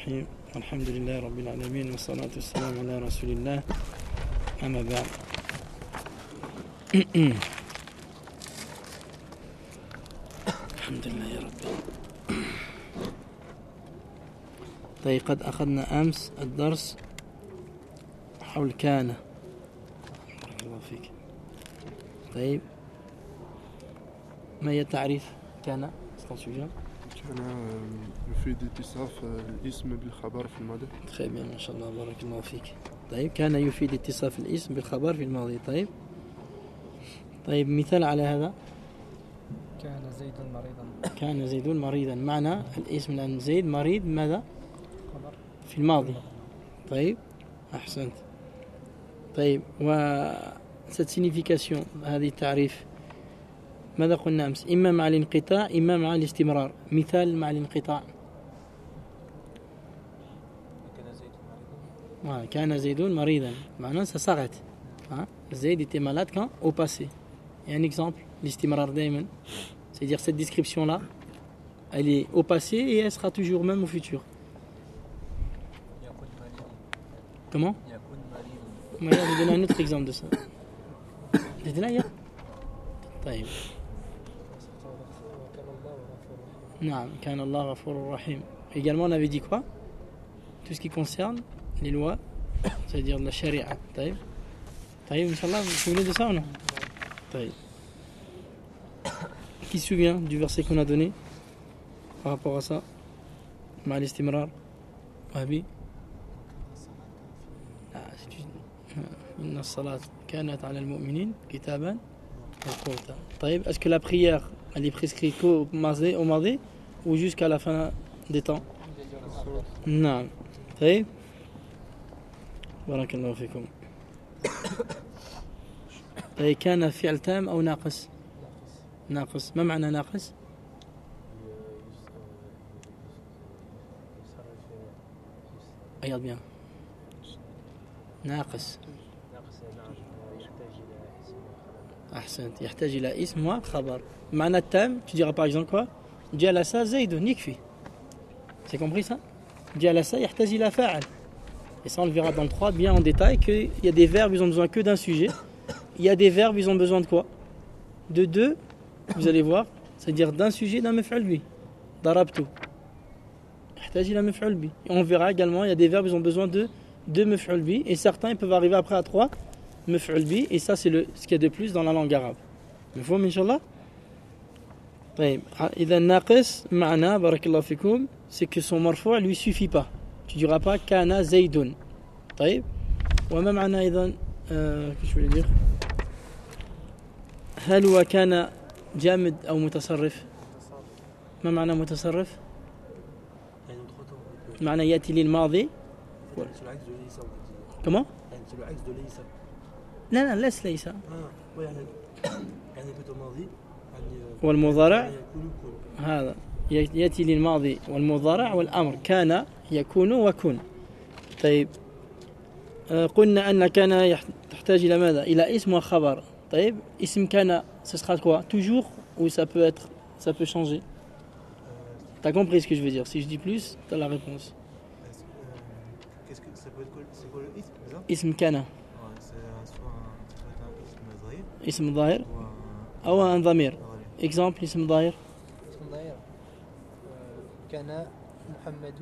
الرحيم الحمد لله رب العالمين والصلاة والسلام على رسول الله أما بعد الحمد لله يا رب. طيب قد أخذنا أمس الدرس حول كان. بارك الله فيك. طيب ما هي تعريف كان؟ كان يفيد اتصاف الاسم بالخبر في الماضي. très bien ما شاء الله بارك الله فيك. طيب كان يفيد اتصاف الاسم بالخبر في الماضي. طيب مثال على هذا. كان زيد مريضا. كان زيد مريضا معنى الاسم لأن زيد مريض ماذا؟ خبر في الماضي. طيب أحسنت. طيب و cette signification هذه التعريف ماذا قلنا أمس؟ إما مع الانقطاع إما مع الاستمرار. مثال مع الانقطاع. كان زيد مريضا معناه ça s'arrête. زيد était malade quand au passé. Et un exemple الاستمرار دائما c'est-à-dire cette description là elle est au passé et elle sera toujours même au futur. Comment? Je vais donner un autre exemple de ça. طيب نعم كان الله غفور رحيم. Également on avait dit quoi? Tout ce qui concerne les lois, c'est-à-dire la charia. طيب Inch'Allah, vous vous souvenez de ça ou non? طيب. Qui se souvient du verset qu'on a donné par rapport à ça? مع الاستمرار. وهبي إن الصلاة كانت على المؤمنين كتابا موقوتا. طيب est-ce que la prière elle est prescrite qu'au mardi ou jusqu'à la fin des temps? نعم. طيب بارك الله فيكم. طيب كان فعل تام أو ناقص؟ ناقص. ما معنى ناقص؟ أيضا bien. ناقص. أحسنت. يحتاج إلى اسم وخبر. معنى التام tu diras par exemple quoi? جلس زيد يكفي. C'est compris ça? جلس يحتاج إلى فاعل. Et ça on le verra dans le 3 bien en détail qu'il y a des verbes ils ont besoin que d'un sujet. Il y a des verbes ils ont besoin de quoi? De deux. Vous allez voir. C'est-à-dire d'un sujet d'un مفعول به. ضربت. يحتاج إلى مفعول به. Et on verra également il y a des verbes ils ont besoin de deux مفعول به et certains ils peuvent arriver après à 3 مفعول به et ça c'est ce qu'il y a de plus dans la langue arabe. مفهوم إن شاء الله؟ طيب إذا ناقص معناه بارك الله فيكم c'est que son مرفوع lui suffit pas. Tu diras pas كان زيد. طيب وما معنى أيضا qu'est-ce que je voulais dire? هل هو كان جامد أو متصرف؟ ما معنى متصرف؟ معنى يأتي للماضي. Comment? C'est le axe de ليس. لا laisse ليس. يعني plutôt ماضي. والمضارع هذا يأتي للماضي والمضارع والأمر كان يكون وكن. طيب قلنا أن كان تحتاج إلى ماذا؟ إلى اسم وخبر. طيب اسم كان ce sera quoi? Toujours ou ça peut changer? T'as compris ce que je veux dire? Si je dis plus, t'as la réponse. Qu'est-ce que ça peut être quoi? C'est quoi le ism? اسم كان. C'est soit un ism ظاهر. اسم ظاهر أو un ضمير. Exemple اسم ظاهر. اسم ظاهر. كان محمد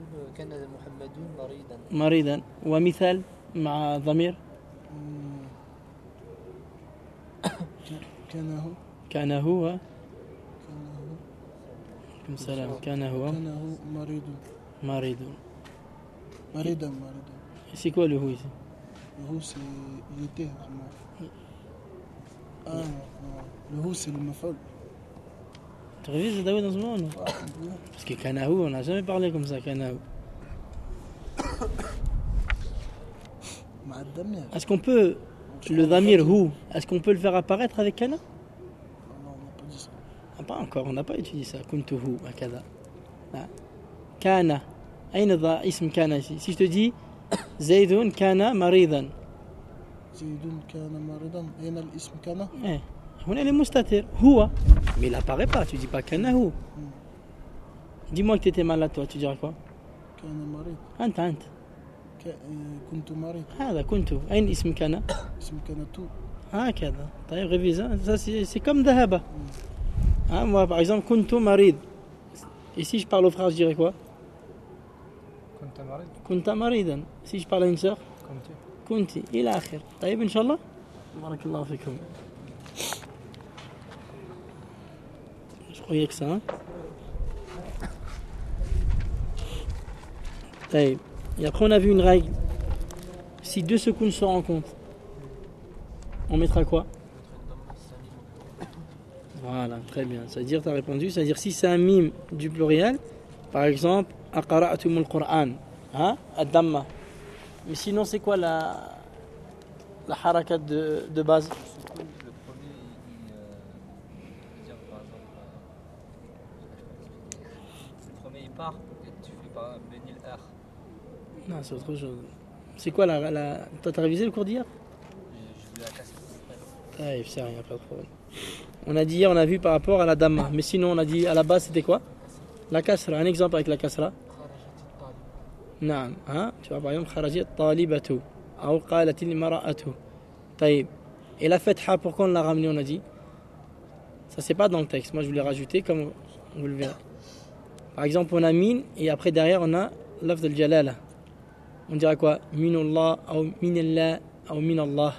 مريضا. ومثال مع ضمير. كان هو السلام كان هو مريض. C'est quoi le هو ici? Le هو c'est il était. Le هو c'est le maf'ul. Tu révises Daoud dans ce moment? Parce que كان هو on n'a jamais parlé comme ça كان هو. Est-ce qu'on peut le damir هو est-ce qu'on peut le faire apparaître avec kana? Non, on n'a pas dit ça. Pas encore, on n'a pas étudié ça. كنت هو هكذا. كان أين ذا اسم كان ici? Si je te dis زيد كان مريضا. زيد كان مريضا. أين الاسم كان؟ هنا المستتر هو. Mais il apparaît pas, tu dis pas كان هو. Dis-moi que tu étais malade toi, tu dirais quoi? كان مريض أنت كنت مريض هذا كنت أين اسم كان اسم كان تو هكذا طيب révise hein. Ça c'est comme ذهب hein, moi par exemple كنت مريض et si je parle au frère je dirais quoi كنت مريض كنت مريضا si je parle à une sœur كنت كنت إلى آخر طيب إن شاء الله بارك الله فيكم je croyais que ça hein. طيب et après on a vu une règle si deux secounds se rencontrent on mettra quoi voilà très bien c'est-à-dire tu as répondu c'est-à-dire si c'est un mime du pluriel par exemple أقرأتم القرآن hein الضمة mais sinon c'est quoi la harakat de base Le premier, dire par exemple, le premier il part et tu fais par Benil R. non c'est autre chose c'est quoi t'as révisé le cours d'hier Je voulais la casser. ah, c'est rien pas de problème on a dit hier on a vu par rapport à la damma mais sinon on a dit à la base c'était quoi la kasra un exemple avec la kasra نعم ها tu vois par exemple خرجت طالبة أو قالت المرأة طيب et la fatha pourquoi on l'a ramené on a dit ça c'est pas dans le texte moi je voulais rajouter comme vous le verrez par exemple on a min et après derrière on a lafz al-jalala on dira quoi minallah ou minallah ou minallah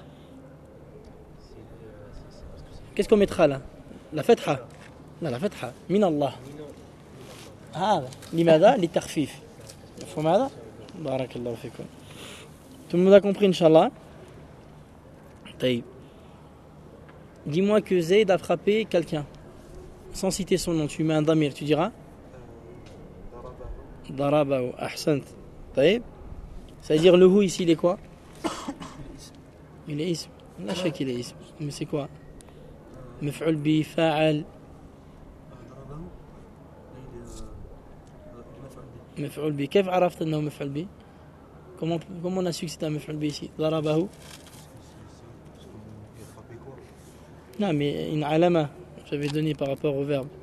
qu'est-ce qu'on mettra là la fatha لا la fatha minallah هذا لماذا للتخفيف مفهوم هذا بارك الله فيكم tout le monde a compris Inch'Allah طيب dis-moi que Zayd a frappé quelqu'un sans citer son nom tu mets un damir tu diras ضربه أحسنت طيب ça veut dire le hu ici il est quoi il est ism لا شك il est ism mais c'est quoi مفعول به فاعل مفعول به كيف عرفت انه مفعول به comment on a su que c'était un مفعول به ici ضربه non mais une alama j'avais donné par rapport au verbe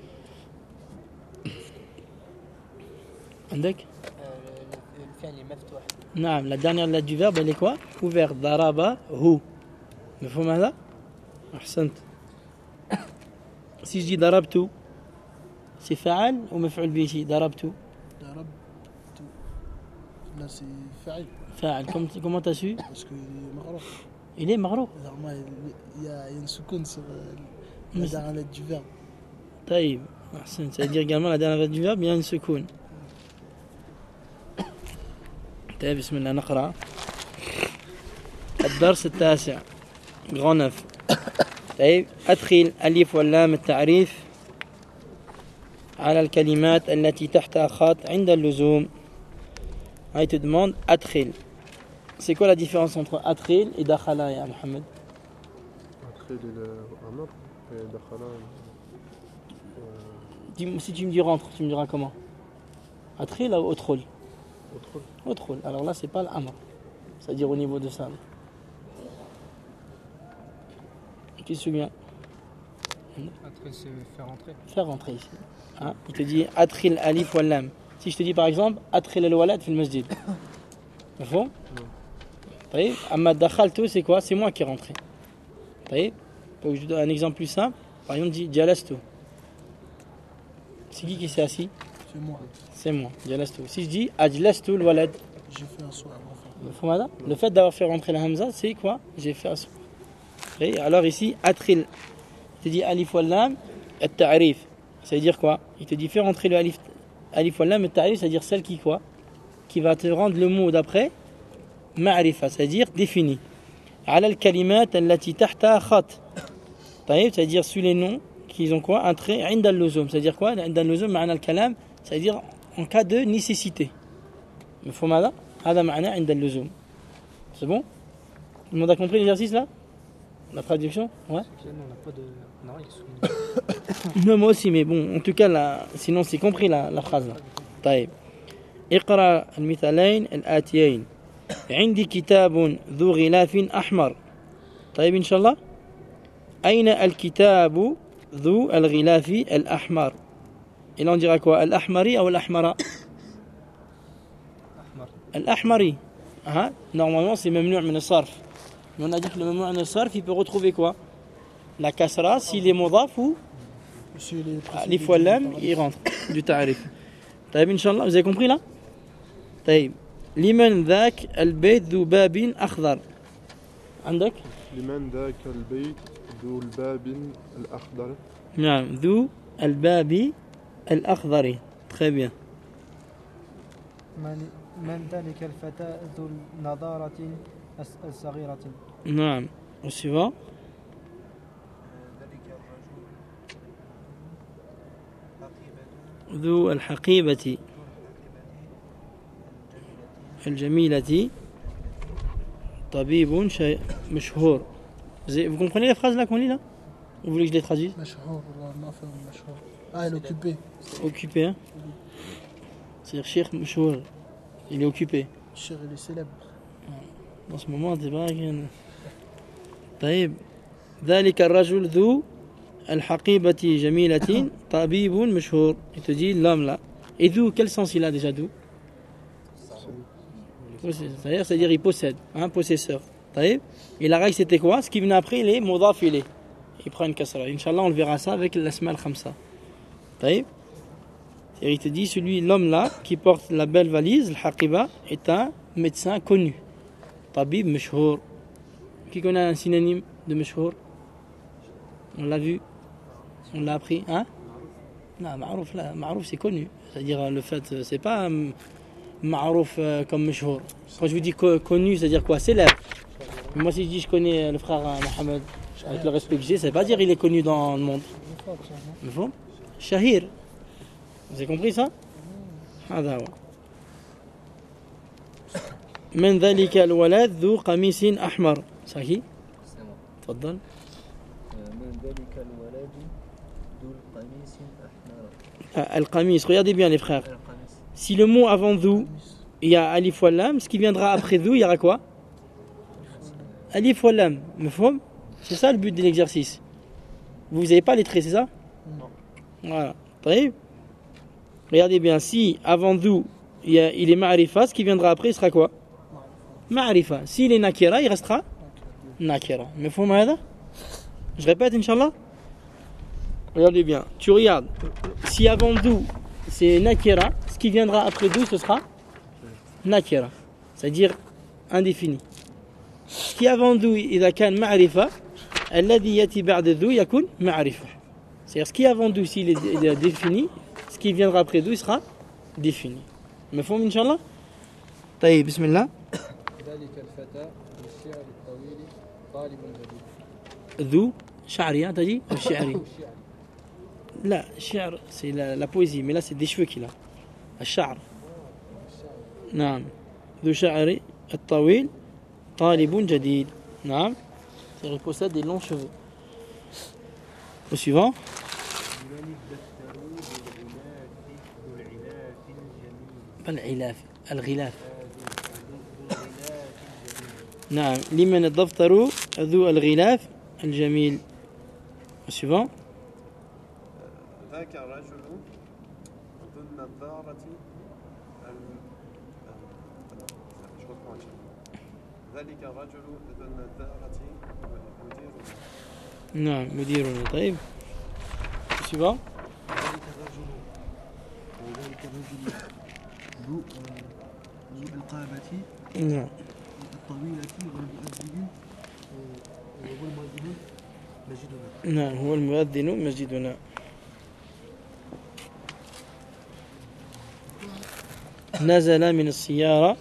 عندك الفعل مفتوح نعم la dernière lettre du verbe elle est quoi ouvert ضربه مفهوم هذا احسنت si je dis ضربت c'est فاعل ou مفعول به ici ضربت Là, c'est فاعل. فاعل comment t'as su Parce qu'il est معروف. il est معروف Normalement, il y a une seconde sur la dernière lettre du verbe. طيب أحسن ça veut dire également la dernière lettre du verbe il y a une secoun طيب بسم الله نقرأ الدرس التاسع grand 9 طيب أدخل ألف واللام التعريف على الكلمات التي تحتها خط عند اللزوم il te demande أدخل c'est quoi la différence entre أدخل et دخل يا محمد أدخل الأمر دخل si tu me dis rentre tu me diras comment أدخل ou أدخل أدخل alors là c'est pas l'amr c'est-à-dire au niveau de ça qui se souvient Après, c'est faire rentrer ici hein? Il te dit أدخل ألف واللام si je te dis par exemple أدخل الولد في المسجد مفهوم طيب أما دخلت c'est quoi c'est moi qui est rentré طيب donc je donne un exemple plus simple par exemple dis جلست c'est qui s'est assis c'est moi جلست si je dis أجلست الولد j'ai fait un soir مفهوم هذا le fait d'avoir fait rentrer la hamza c'est quoi j'ai fait assoir et alors ici أدخل il te dit ألف واللام التعريف ça veut dire quoi il te dit fais rentrer le alif واللام التعريف ça veut dire celle qui quoi qui va te rendre le mot d'après معرفة ça veut dire défini على الكلمات التي تحتها خط طيب ça veut dire sur les noms qui ont quoi un trait عند اللزوم ça veut dire quoi عند اللزوم معنى الكلام ça veut dire en cas de nécessité مفهوم هذا هذا معنى عند اللزوم c'est bon tout le monde a compris l'exercice là la traduction ouais on n'a pas de non moi aussi mais bon en tout cas là sinon c'est compris la phrase là طيب اقرأ المثالين الآتيين عندي كتاب ذو غلاف أحمر طيب إن شاء الله أين الكتاب ذو الغلاف الأحمر et là on dira quoi الأحمر أو الأحمر Al-Ahmari. Hein? Normalement, c'est mamnou' min al-sarf. Mais on a dit que le mamnou' min al-sarf, il peut retrouver quoi? La kasra, s'il est mudaf ou alif wa lam, il rentre du ta'rif. طيب إن شاء الله, vous avez compris là? طيب لمن ذاك البيت ذو باب أخضر. عندك؟ لمن ذاك البيت ذو الباب الأخضر. نعم ذو الباب الأخضر. très bien. من ذلك الفتى ذو النضارة الصغيرة. نعم. Au suivant. ذو الحقيبة الجميلة طبيب مشهور. Vous comprenez la phrase là qu'on lit là? Vous voulez que je les traduise? مشهور والله ما فهم مشهور. elle est occupée. Occupé, hein? C'est-à-dire Cheikh Meshhour, il est occupé. Cheikh il est célèbre. Dans ce moment, c'est pas qu'il... طيب ذلك الرجل ذو الحقيبة جميلة طبيب مشهور. Il te dit l'homme là. Et d'où, quel sens il a déjà d'où? C'est-à-dire il possède, un possesseur. طيب. Et la règle c'était quoi? Ce qui venait après, il est mudaf ilayh. Il prend une kasra. Inch'Allah, on le verra ça avec l'asma al-khamsa. طيب. Et il te dit, l'homme là, qui porte la belle valise, le haqiba, est un médecin connu. Tabib meshhour. Qui connaît un synonyme de meshhour? On l'a vu? On l'a appris? Hein? Non, ma'rouf, là, ma'rouf c'est connu. C'est-à-dire, le fait, c'est pas ma'rouf comme meshhour. Quand je vous dis connu, c'est-à-dire quoi? Célèbre. Moi, si je dis je connais le frère Mohamed, avec le respect que j'ai, ça ne veut pas dire qu'il est connu dans le monde. Shahir. Vous avez compris ça? هذا هو. من ذلك الولد ذو قميص أحمر. صحيح؟ تفضل. من ذلك الولد ذو القميص أحمر. القميص, regardez bien les frères. Si le mot avant ذو, il y a alif wa lam, ce qui viendra après ذو, il y aura quoi? Alif wa lam. مفهوم? C'est ça le but de l'exercice. Vous n'avez pas les traits, c'est ça? Non. Voilà. طيب. Regardez bien, si avant ذو il est ma'rifa, ce qui viendra après il sera quoi? Ma'rifa. S'il est nakira, il restera nakira. Mais faut m'aider? Je répète, Inch'Allah. Regardez bien, tu regardes. Si avant ذو c'est nakira, ce qui viendra après ذو ce sera nakira. C'est-à-dire indéfini. Ce qui avant ذو إذا كان معرفة الذي يأتي بعد ذو يكون معرفة. C'est-à-dire ce qui avant ذو s'il est défini, ce qui viendra après ذو il sera défini. مفهوم إن شاء الله؟ طيب بسم الله. ذلك الفتى بالشعر الطويل طالب جديد. ذو شعري تجي أو الشعري؟ لا الشعر c'est la poésie mais là c'est des cheveux qu'il a. الشعر. نعم. ذو شعر الطويل طالب جديد. نعم. Il possède des longs cheveux. Au suivant. الغلاف الغلاف. نعم لمن الدفتر ذو الغلاف الجميل. Au suivant. ذاك الرجل ذو النظارة ذلك الرجل ذو النظارة مديرنا. نعم مديرنا. طيب. Au suivant. ذلك الرجل ذو القامة نعم. الطويلة والمؤذن مسجدنا. نعم هو المؤذن مسجدنا. نزل من السيارة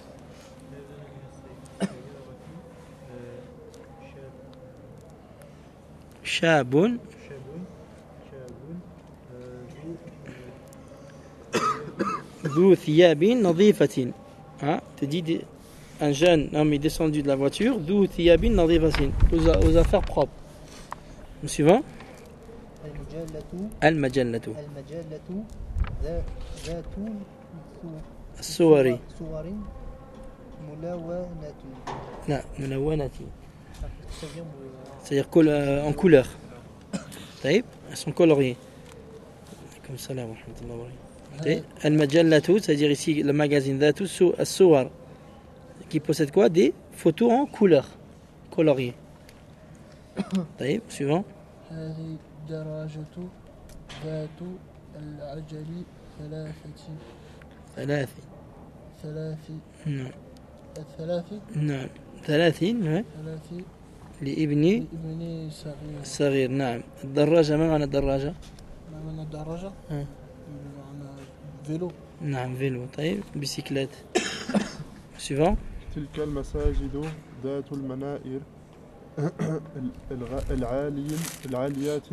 شاب ذو ثياب نظيفة. Tu dis un jeune homme est descendu de la voiture ذو ثياب نظيفة aux affaires propres. Le suivant. المجلة ذات الصور. صور ملونة. لا ملونة. C'est-à-dire en couleur. طيب. Elles sont coloriées. Comme ça là. Al-Majallatu, c'est-à-dire ici le magazine Dhatu As-Suwar, qui possède quoi? Des photos en couleur, coloriées. Suivant. هذه الدراجة ذات العجل ثلاث. نعم. نعم. ثلاثين لابن صغير. نعم. الدراجة، ما معنى الدراجة؟ ما معنى الدراجة؟ معنى فيلو. نعم فيلو. طيب بيسيكلات. suivant. تلك المساجد ذات المنائر العاليات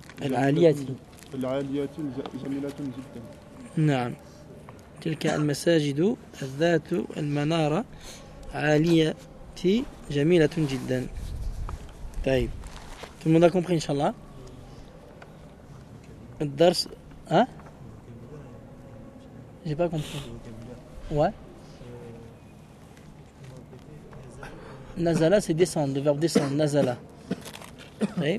جميلة جدا. نعم. تلك المساجد ذات المنارة عالية جميلة جدا. طيب. Tout le monde a compris, Inch'Allah? الدرس. Hein? J'ai pas compris. Ouais. Nazala, c'est descendre, le verbe descendre, Nazala. Oui.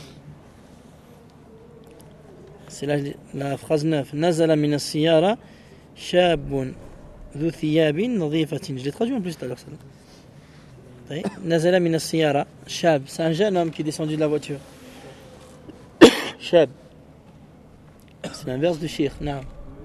C'est la phrase 9. Nazala min as-siyara shabun dhu thiyabin nadhifatin. Je l'ai traduit en plus tout à l'heure, ça. Oui. Nazala min as-siyara shab, c'est un jeune homme qui est descendu de la voiture. Shab. C'est l'inverse de shir. Naam.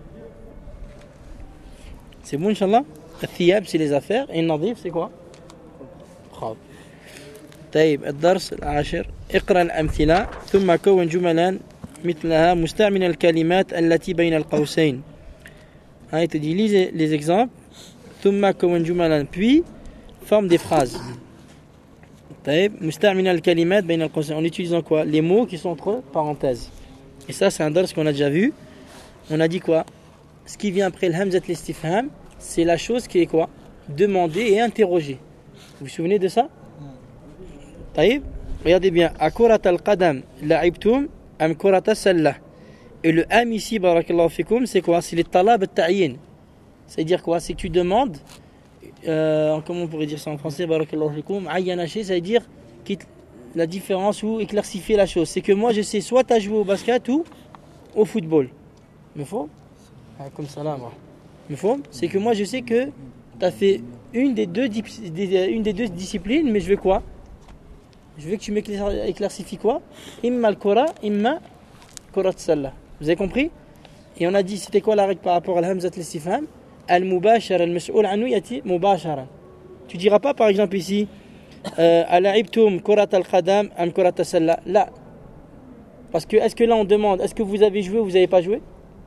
C'est bon, Inch'Allah? Thiyab, c'est les affaires. Et nadhif, c'est quoi? خاب. طيب الدرس العاشر. اقرأ الأمثلة ثم كون جملا مثلها مستعمل الكلمات التي بين القوسين. Il te dit lis les exemples. ثم كون جملا, puis forme des phrases. طيب مستعمل الكلمات بين القوسين, en utilisant quoi? Les mots qui sont entre parenthèses. Et ça c'est un dars qu'on a déjà vu. On a dit quoi? Ce qui vient après le hamzat l'istifham, c'est la chose qui est quoi? Demandée et interrogée. Vous vous souvenez de ça? Taïb, regardez bien. Akurat al-qadam la'ibtum am kurat as-sallah. Et le am ici, barakallahu fikum, c'est quoi? C'est le talab al-ta'yin. C'est-à-dire quoi? C'est que tu demandes, comment on pourrait dire ça en français, barakallahu fikum, ayyanaché, c'est-à-dire la différence ou éclaircifier la chose. C'est que moi je sais soit tu as joué au basket ou au football. Me faut? Comme ça là, moi. Me faut? C'est que moi je sais que tu as fait une des deux disciplines, mais je veux quoi? Je veux que tu m'éclaircifies quoi? Imma al-kura, imma kurat sallah. Vous avez compris? Et on a dit, c'était quoi la règle par rapport à l'hamzat l'istifham? Al-mubashar, al-mas'oul anhu yati mubasharan. Tu diras pas par exemple ici ala'ibtum kurat al-qadam am kurat sallah. Là. Parce que, est-ce que là on demande, est-ce que vous avez joué ou vous n'avez pas joué?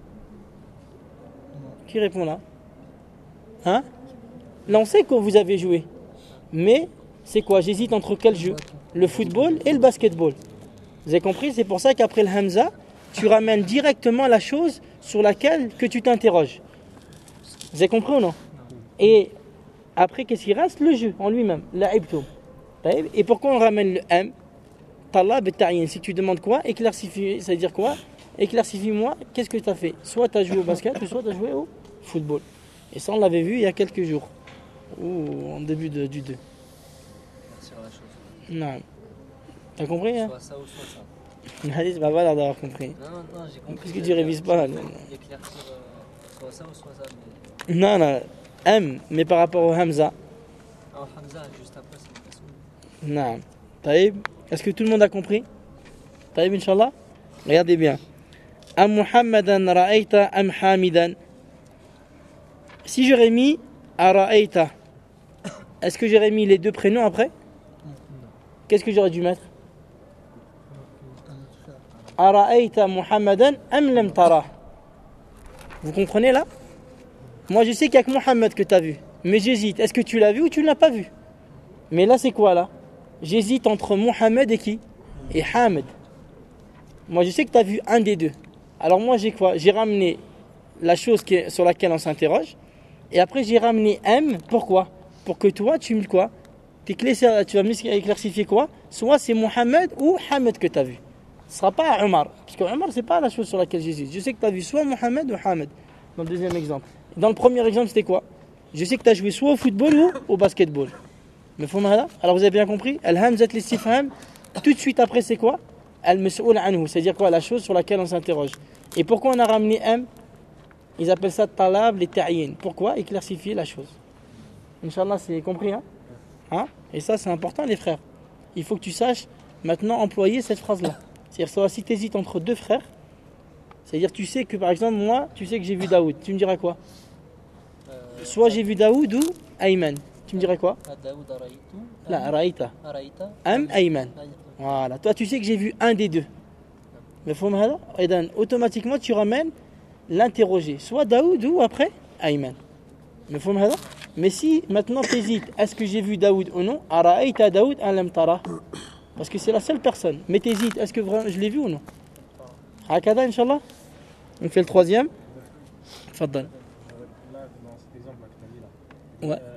Qui répond là? Hein? Là, on sait que vous avez joué. Mais, c'est quoi? J'hésite entre quel jeu? Le football et le basketball. Vous avez compris? C'est pour ça qu'après le hamza, tu ramènes directement la chose sur laquelle que tu t'interroges. Vous avez compris ou non? Et après, qu'est-ce qui reste? Le jeu en lui-même. La'ibtum. Et pourquoi on ramène le am? Talab ta'yin. Si tu demandes quoi? Éclaircifie. Ça veut dire quoi? Éclaircifie-moi, qu'est-ce que tu as fait? Soit tu as joué au basket, soit tu as joué au football. Et ça, on l'avait vu il y a quelques jours. Ou en début du 2. Sur la chose. Non. T'as compris, hein? Soit ça ou soit ça. Hadith, bah voilà d'avoir compris. Non, j'ai compris. Puisque tu révises pas. Éclaircir soit ça ou soit ça. Mais... Non, M, mais par rapport au Hamza. Alors, Hamza, juste après, c'est une façon. Non. Taïb, est-ce que tout le monde a compris? Taïb, Inch'Allah? Regardez bien. Am Muhammadan ra'ayta am Hamidan. Si j'aurais mis Ara'ayta, est-ce que j'aurais mis les deux prénoms après? Qu'est-ce que j'aurais dû mettre? Ara'ayta Muhammadan am lam tara. Vous comprenez là? Moi je sais qu'il n'y a que Muhammad que tu as vu. Mais j'hésite. Est-ce que tu l'as vu ou tu ne l'as pas vu? Mais là c'est quoi là? J'hésite entre Muhammad et qui? Et Hamid. Moi je sais que tu as vu un des deux. Alors moi j'ai quoi? J'ai ramené la chose sur laquelle on s'interroge. Et après j'ai ramené M. Pourquoi? Pour que toi tu me quoi? Tu vas me éclaircifier quoi? Soit c'est Muhammad ou Hamid que tu as vu. Ce ne sera pas Omar. Parce que Omar c'est pas la chose sur laquelle j'hésite. Je sais que tu as vu soit Muhammad ou Hamid. Dans le deuxième exemple. Dans le premier exemple c'était quoi? Je sais que tu as joué soit au football ou au basketball. Mais alors vous avez bien compris? Al-hamzat l'istifham, tout de suite après c'est quoi? Al-mas'oul anhu, c'est-à-dire quoi? La chose sur laquelle on s'interroge. Et pourquoi on a ramené M? Ils appellent ça talab les ta'yin. Pourquoi? Éclaircifier la chose. Inch'Allah, c'est compris, hein? Et ça, c'est important, les frères. Il faut que tu saches maintenant employer cette phrase-là. C'est-à-dire, si tu hésites entre deux frères, c'est-à-dire, tu sais que, par exemple, moi, tu sais que j'ai vu Daoud. Tu me diras quoi? Soit j'ai vu Daoud ou Ayman. Tu me dirais quoi? Daoud Araïtou. La, Raïta. Araïta. Ayman. Voilà. Toi, tu sais que j'ai vu un des deux. Mais automatiquement, tu ramènes l'interrogé. Soit Daoud ou après Ayman. Mais si maintenant tu hésites, est-ce que j'ai vu Daoud ou non? Araïta Daoud alam tara. Parce que c'est la seule personne. Mais tu hésites, est-ce que vraiment je l'ai vu ou non? Hakada, Inch'Allah. On fait le troisième. Faddal. Là, dans cet exemple que tu as dit là. Ouais.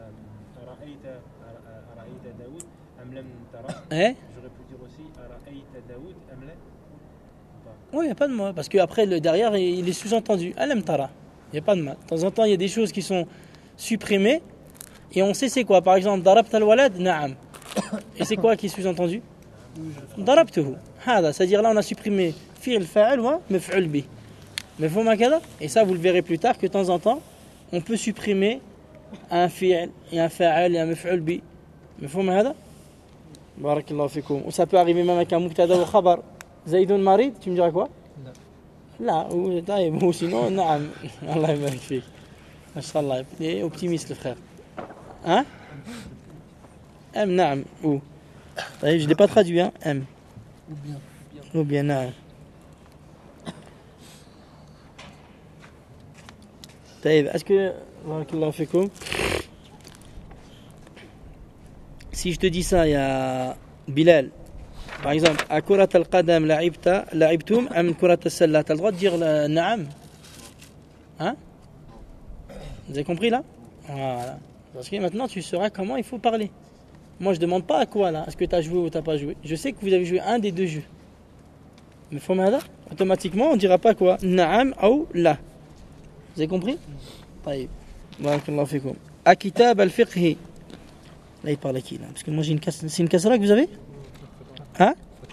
Araïta Daoud am lam tara. Hein? J'aurais pu dire aussi Araïta Daoud am la. Oui, il n'y a pas de mal. Parce qu'après, derrière, il est sous-entendu. Alam tara. Il n'y a pas de mal. De temps en temps, il y a des choses qui sont supprimées. Et on sait c'est quoi. Par exemple, darabta al-walad, na'am. Et c'est quoi qui est sous-entendu? Darabtuhu. C'est-à-dire là, on a supprimé fi'l fa'al wa maf'ul bi. Et ça, vous le verrez plus tard, que de temps en temps, on peut supprimer un fi'l et un fa'al et un maf'ul bi. Barakallahu fikoum. Ou ça peut arriver même avec un mubtada ou khabar. Zaïdoun marid, tu me diras quoi? Là, ou sinon, naam. Allah yabarak fik. Masha'Allah, il est optimiste le frère. Hein? M, naam, ou. Je ne l'ai pas traduit, hein? M. Ou bien, naam. Est-ce que, barakallahu fikoum, si je te dis ça, il y a Bilal. Par exemple, à Kurat al-Qadam la'ibtum am Kurat al-Salla, tu as le droit de dire na'am? Hein? Vous avez compris là? Voilà. Parce que maintenant tu sauras comment il faut parler. Moi je demande pas à quoi là, est-ce que tu as joué ou tu n'as pas joué. Je sais que vous avez joué un des deux jeux. Mais automatiquement on ne dira pas quoi? Na'am ou la. Vous avez compris? طيب. Barakallahu fikoum. À kitab al-fiqhi. Là il parle à qui là? Parce que moi j'ai une casse. C'est une casserole que vous avez? Hein?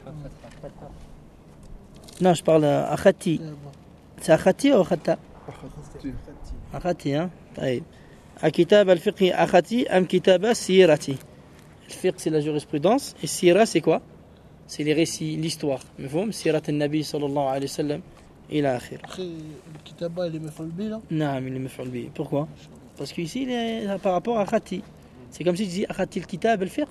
Non, je parle à Khati. C'est à Khati ou Khata? À Khati, hein? À Kitab al-Fiqhi à Khati, am Kitab Sirati. Le fiqh, c'est la jurisprudence. Et Sira, c'est quoi? C'est les récits, l'histoire. Sirat al-Nabi sallallahu alayhi wa sallam. Ila akhir. Après, le kitaba, il est maf'ul bi là? Non, il est maf'ul bi. Pourquoi? Parce qu'ici, il est par rapport à Khati. C'est comme si tu dis à Khati al-Kitab al-Fiqh.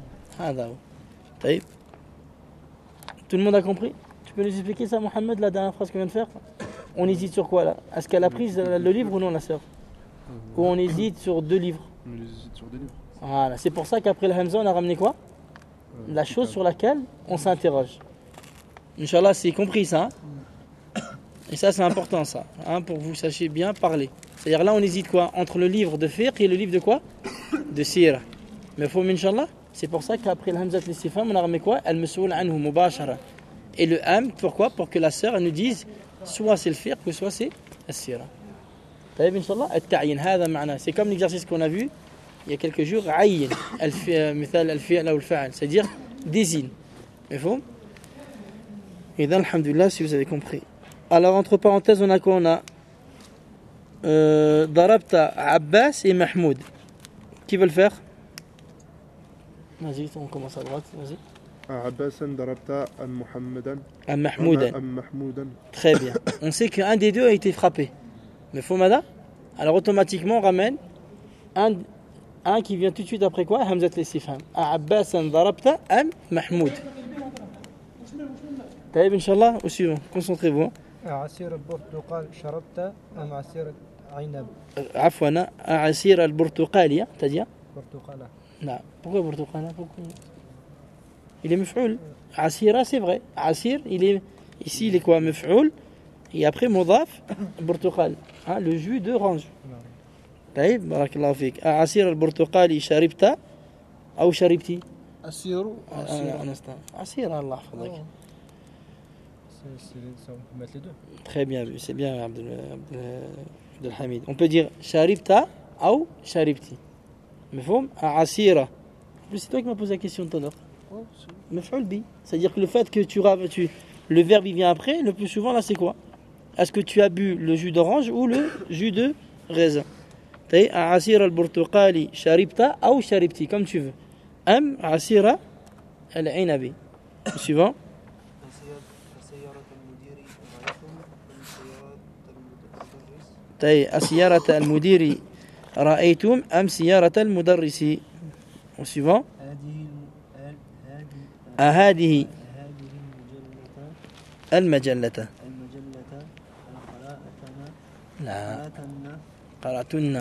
Taïb. Tout le monde a compris? Tu peux nous expliquer ça, Mohamed, la dernière phrase qu'on vient de faire? On hésite sur quoi là? Est-ce qu'elle a pris le livre ou non, la sœur? Ou on hésite sur deux livres? On hésite sur des livres. Voilà, c'est pour ça qu'après le Hamza, on a ramené quoi? La chose sur laquelle on s'interroge. Inch'Allah, c'est compris ça. Et ça, c'est important ça, pour que vous sachiez bien parler. C'est-à-dire là, on hésite quoi? Entre le livre de fiqh et le livre de quoi? De sira. Mais faut, Inch'Allah, c'est pour ça qu'après le Hamza al-Istifham, on a ramené quoi? Al-Mas'oul anhu mubashara. Et le am, pourquoi? Pour que la sœur elle nous dise soit c'est le fiqh ou soit c'est la sira. طيب Inch'Allah, al-ta'yin, hada ma'na. C'est comme l'exercice qu'on a vu il y a quelques jours, ayyin, مثال الفعل ou الفاعل, c'est-à-dire désigne. مفهوم؟ Et dans alhamdulillah, si vous avez compris. Alors entre parenthèses, on a quoi? On a Darabta Abbas et Mahmoud. Qui veut le faire? Vas-y, on commence à droite, vas-y. Abbasan darabta am Muhammadan. Am Mahmoudan. Am Mahmoudan. Très bien. On sait qu'un des deux a été frappé. Mais Fomada? Alors automatiquement, on ramène un qui vient tout de suite après quoi? Hamzat al-Istifham. Abbasan darabta am Mahmoud. Taïb, Inch'Allah, au suivant. Concentrez-vous. عصير البرتقال شربت أم عصير عنب؟ عفوا عصير البرتقالية تجي؟ برتقالة. Non. Pourquoi برتقالة? Il est maf'oul. Asira, c'est vrai. Asir, il est ici, il est quoi? Maf'oul. Et après, mudaf, برتقال. Le jus d'orange. طيب بارك الله فيك. عصير البرتقالي شربت أو شربتي؟ عصير. عصير الله يحفظك. On peut mettre les deux. Très bien vu, c'est bien Abdelhamid. On peut dire sharibta ou sharibti. Mafhoum? Asira. C'est toi qui m'as posé la question tout à l'heure. Maf'oul bi. C'est-à-dire que le fait que le verbe il vient après, le plus souvent là c'est quoi? est-ce que tu as bu le jus d'orange ou le jus de raisin. طيب عصير البرتقال شربت أو شربتي comme tu veux. أم عصير العنب. Suivant. سيارة المدير رأيتم أم سيارة المدرس؟ طيب سيارة المدير رأيتم أم سيارة المدرس. Suivant. هذه المجلة لا قرأتن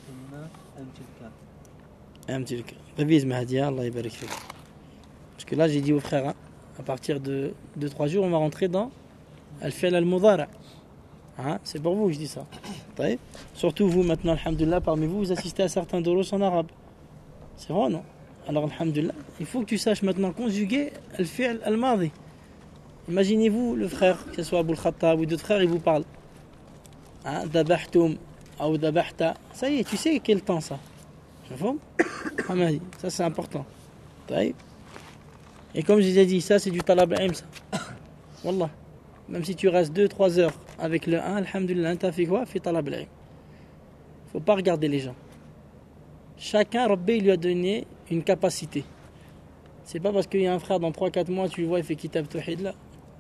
أم تلك. Révise Mahdia, Allah يبارك فيك. Parce que là j'ai dit aux frères, hein, à partir de 2-3 jours on va rentrer dans Al-Fi'l al-Mudari'. Hein, c'est pour vous que je dis ça. طيب. Surtout vous maintenant, alhamdoulilah, parmi vous, vous assistez à certains doros en arabe. C'est vrai, non? Alors alhamdoulilah, il faut que tu saches maintenant conjuguer Al-Fi'l al-Madi. Imaginez-vous le frère, que ce soit Abou al-Khattab ou d'autres frères, ils vous parlent. Hein, Dabahtum ou Dabahta. Ça y est, tu sais quel temps ça? Je vois? Ça c'est important. Et comme je vous ai dit, ça c'est du talab al-ilm ça. Wallah. Même si tu restes 2-3 heures avec le 1, alhamdoulilah, t'as fait quoi? Fait talab al-ilm. Faut pas regarder les gens. Chacun, Rabbi lui a donné une capacité. C'est pas parce qu'il y a un frère dans 3-4 mois, tu le vois, il fait Kitab Tawhid là,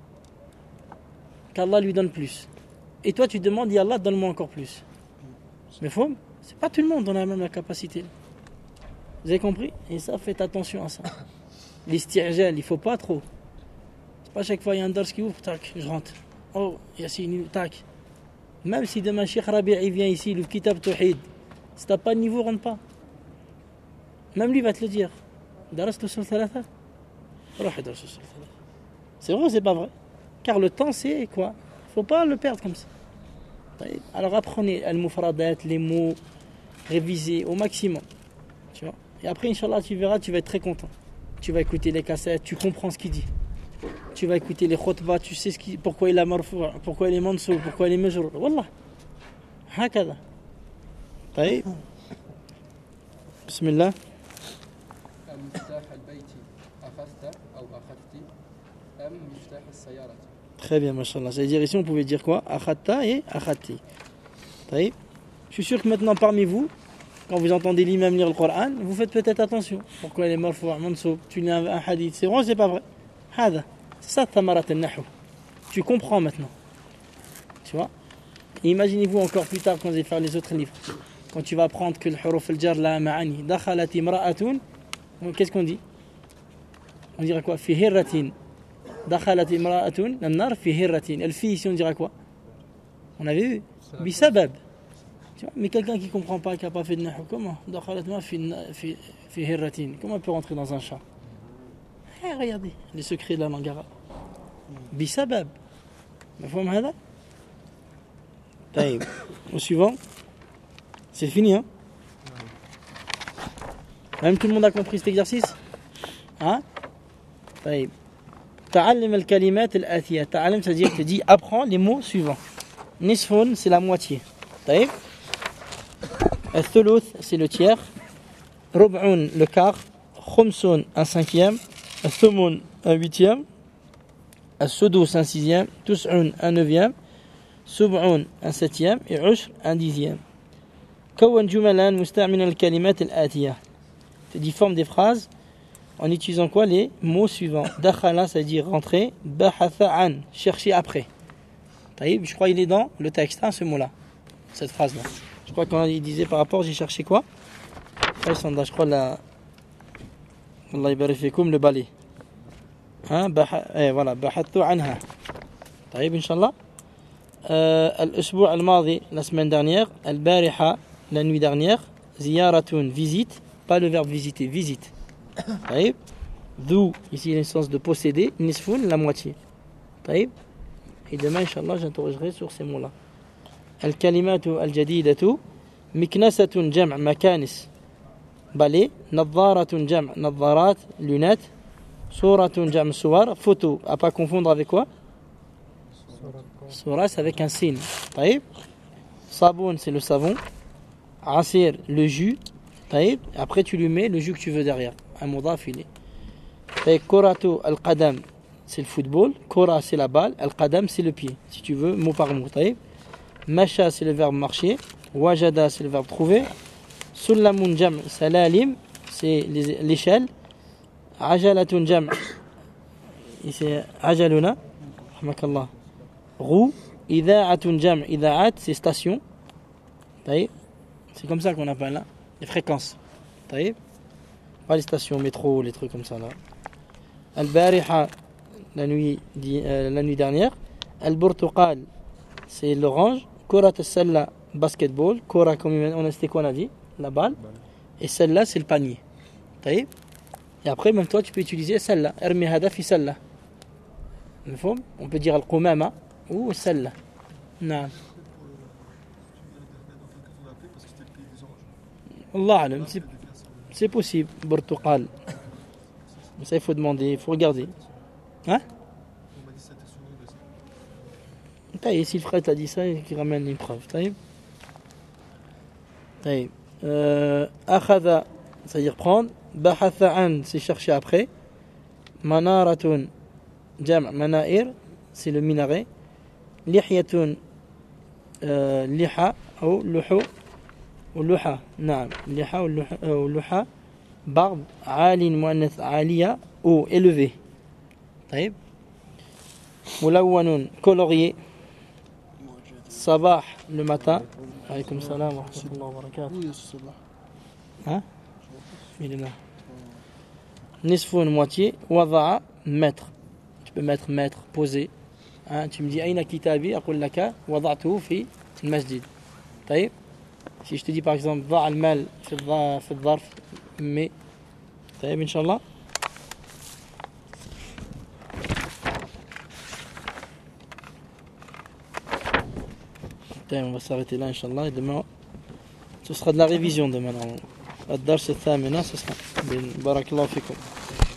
qu'Allah lui donne plus. Et toi tu demandes, ya Allah, donne-moi encore plus. Mais faut, c'est pas tout le monde, on a même la capacité. Vous avez compris? Et ça, faites attention à ça. L'isti'jal, il faut pas trop. C'est pas chaque fois il y a un dars qui ouvre, tac, je rentre. Oh, Yassine, tac. Même si demain Cheikh Rabi' il vient ici, le Kitab Tawhid, si t'as pas de niveau, rentre pas. Même lui va te le dire. درست usul thalatha. روح ادرس usul thalatha. C'est vrai ou c'est pas vrai? Car le temps c'est quoi? Faut pas le perdre comme ça. Alors apprenez al-mufradat, les mots, révisez au maximum. Tu vois? Et après inchallah tu verras, tu vas être très content. Tu vas écouter les cassettes, tu comprends ce qu'il dit. Tu vas écouter les khutbah, tu sais pourquoi il est marfou', pourquoi il est mansou, pourquoi il est majrour. Wallah. هكذا. طيب. بسم الله. مفتاح البيت أخذت أو أخذت أم مفتاح السيارة. Très bien, mashallah. C'est-à-dire ici on pouvait dire quoi? Akhata et akhati. Je suis sûr que maintenant parmi vous, quand vous entendez l'imam lire le Coran, vous faites peut-être attention. Pourquoi il est marfou', mansoub, tu lis un hadith. C'est vrai ou c'est pas vrai? Hada. C'est ça thamarat al-nahw. Tu comprends maintenant. Tu vois? Et imaginez-vous encore plus tard quand vous allez faire les autres livres. Quand tu vas apprendre que le huruf al-jar la ma'ani. Dakhalat imra'atun. Qu'est-ce qu'on dit? On dira quoi? Fi hirratin. Dakhalat imra'atun an-nar fi hirratin. Elle fille ici on dira quoi? On avait vu. Bisabab. Tu vois? Mais quelqu'un qui comprend pas, qui n'a pas fait de nahw, comment? Dakhalat ma fi hirratin. Comment elle peut rentrer dans un chat? Regardez les secrets de la langue arabe. Bisabab. مفهوم هذا؟ طيب. Au suivant. C'est fini, hein? Même tout le monde a compris cet exercice? Hein? طيب. تعلم الكلمات الآتية. تعلم, c'est-à-dire te dis apprends les mots suivants. Nisfun, c'est la moitié. طيب. الثلث, c'est le tiers. ربع, le quart. خمس, un cinquième. الثمن, un huitième. السدس, un sixième. تسع, un neuvième. سبع, un septième. Et عشر, un dixième. كون جملا مستعملا الكلمات الآتية. Tu dis forme des phrases en utilisant quoi? Les mots suivants. Dakhala, ça veut dire rentrer. Bahatha an, chercher après. Taïb, je crois qu'il est dans le texte, hein, ce mot-là. Cette phrase-là. Je crois quand il disait par rapport, j'ai cherché quoi? Je crois la. Allah yabarik fikoum, le balai. Hein, voilà. Bahathu anha. Taïb, Inch'Allah. Al-Usbu' al-Madi, la semaine dernière. Al-Bariha, la nuit dernière. Ziyaratun, visite. Pas le verbe visiter, visite. Taïb. Dhu, ici le sens de posséder. Nisfun, la moitié. Taïb. Et demain, Inch'Allah, j'interrogerai sur ces mots-là. Al-Kalimatu al-Jadidatu. Miknasatun jam' makanis. Balai. Nadharatun jam' nadharat, lunettes. Suratun jam' suwar, photo. À pas confondre avec quoi? Surat, c'est avec un signe. Taïb. Saboun, c'est le savon. Asir, le jus. Taïb. Après, tu lui mets le jus que tu veux derrière. Un mudaf, il est. Taïb. Kuratu al-qadam, c'est le football. Kora, c'est la balle. Al-Qadam, c'est le pied. Si tu veux, mot par mot. Taïb. Masha, c'est le verbe marcher. Wajada, c'est le verbe trouver. Sullamun jam, salalim, c'est l'échelle. Ajalatun jam, c'est ajaluna. Rahmakallah. Roue. Ida'atun jam, ida'at, c'est station. Taïb. C'est comme ça qu'on appelle là. Les fréquences. Taïb. Pas les stations métro, les trucs comme ça là. Al-Bariha, la nuit dernière. Al-Burtuqal, c'est l'orange. Kurat al-Salla, basketball. Kora, comme c'était quoi on a dit? La balle. Et celle-là, c'est le panier. Taïb. Et après, même toi, tu peux utiliser celle-là. Ermi hada fi celle-là. On peut dire al-Qumama ou celle-là. Non. Allah alam, c'est possible. Burtuqal. Ça, il faut demander, il faut regarder. Hein? Taïb, si le frère t'a dit ça, il ramène une preuve. Taïb. Taïb. Akhada, c'est-à-dire prendre. Bahatha'an, c'est chercher après. Manaratun, jam' manair, c'est le minaret. Lihyatun, liha, ou luhu, ou luha, naam, liha ou luha. Barbe, alin, muannath, aliya, ou élevé. Taïb. Mulawwanun, colorier. Sabah, le matin. Alaykoum salam wa rahmatullahi wa barakatuh. Oui, c'est ça. Hein? Il est là. Nisfoun, moitié. Wada'a, mettre. Tu peux mettre mettre, poser. Hein? Tu me dis Aïna kitabi, aqul laka, wada'tuhu fi al-masjid. Taïb. Si je te dis par exemple, va' al-mal fi al-dharf, mais. Taïb, Inch'Allah. On va s'arrêter là, Inch'Allah. Et demain, ce sera de la révision demain. الدرس الثامن ce sera. بارك الله فيكم.